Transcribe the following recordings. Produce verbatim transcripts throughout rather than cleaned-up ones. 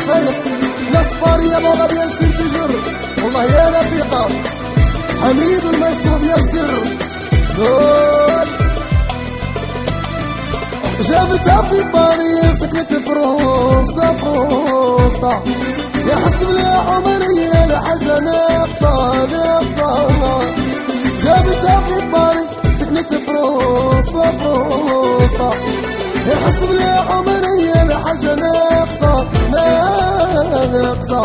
فايق ناس فارية مولا بيان سير تجر والله يا رفيقة حميد المايسترو ديال سر قول جابتها في باريس سكنت فرنسا فرنسا يحس بلا عمرية لحاجة ناقصة ناقصة جابتها في باريس سكنت فرنسا فرنسا يحس بلا عمرية لحاجة ناقصة ناقصة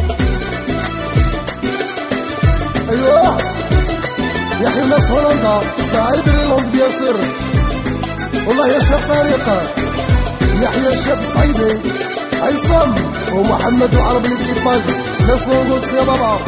ايوه يحيى ناس هولندا سعيد ريلوند ديال سر والله يا شاب طريقة يحيى الشاب الصعيدي عصام ومحمد وعرب الإكيباج ناس موجود يا بابا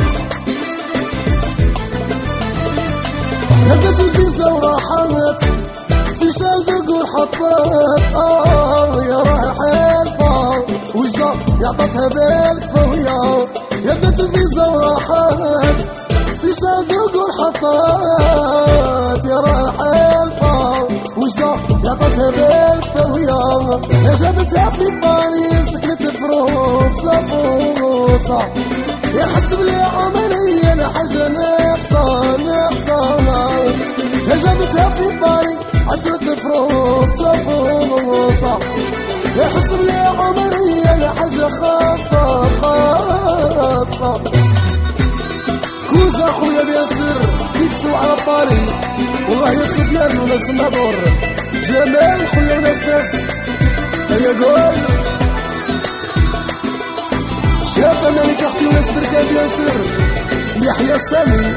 هدت الفيزا وراحت في شال تقول حطت اه يا رايح حلفة وجدة يعطتها بالكفة ويا هدت الفيزا وراحت في شال تقول حطت يا رايح حلفة وجدة يعطتها بالكفة ويا يا جابتها في باريس سكنت فرنسا فرنسا يا حسب لي عمرية لحاجة ناقصة ناقصة يا جابتها في باريس عشرة فرنسا فرنسا يا حسب لي عمرية لحاجة خاصة خاصة كوزا خويا بياسر يكسو على بالي والله يا سفيان وناس النظر جمال خويا وناس ناس هيا قول شابة مالك اختي وناس بركان بياسر يحيى السامي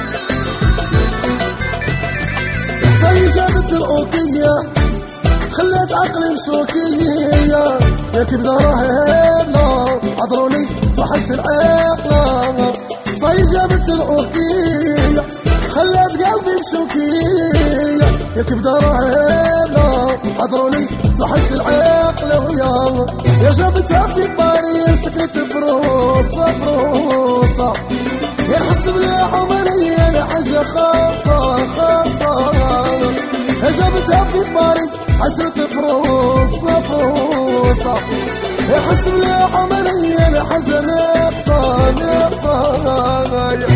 صاي جابت الأوكية خلات عقلي مشوكية يا كبدا راهبنا عذروني توحش العقلة صاي جابت الأوكية خلات قلبي مشوكية يا كبدا راهبنا عذروني توحش العقلة ويا يا جابتها في باريس سكنت فرنسا فرنسا يا حسب لي عمرية لحاجة خاصة خاصة يا جابتها في باريس عشرة فرنسا فرنسا يا حسب لي عمرية لحاجة ناقصة ناقصة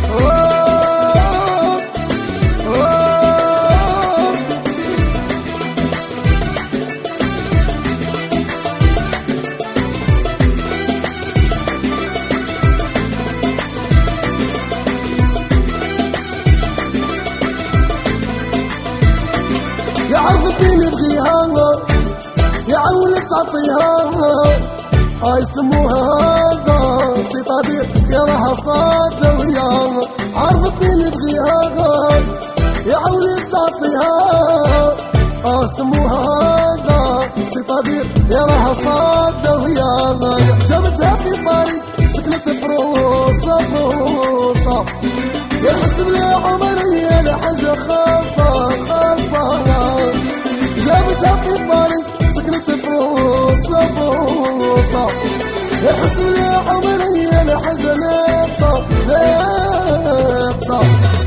يعرفتني نبغيها يعولك تعطيها هاي سموها هذا في طبيب يا راها صادة وياها عرفتني نبغيها يعولك تعطيها اه سموها هذا في طبيب يا راها صادة وياها جابتها في باريس سكنت فرنسا فرنسا يا حسب لي عمرية لحاجة خاصة خاصة جابتها في باريس سكنت فرنسا فرنسا يا حسب لي عمرية لحاجة ناقصة ناقصة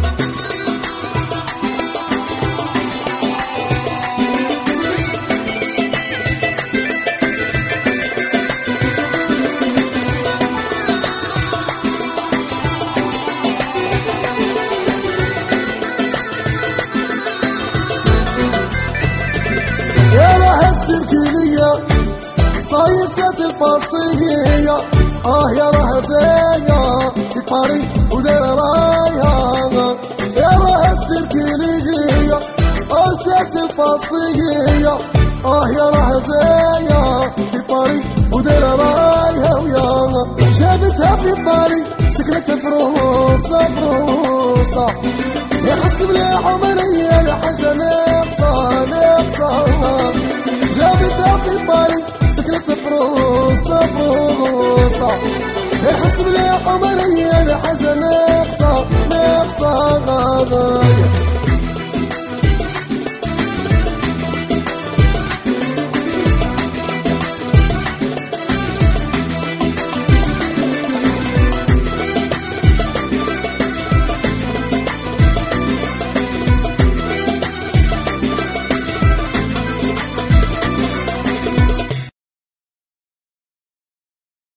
يا راحت سركينية صايصة الباصية اه يا رهزية في باريس ودير رايها يا راحت سركينية صايصة الباصية اه يا رهزية في باريس ودير رايها وياها جابتها في باريس سكنت فرنسا فرنسا يا حسب لي عمرية لحاجة ناقصة ناقصة جابتها في باريس سكنت فرنسا فرنسا يا حسب لي عمرية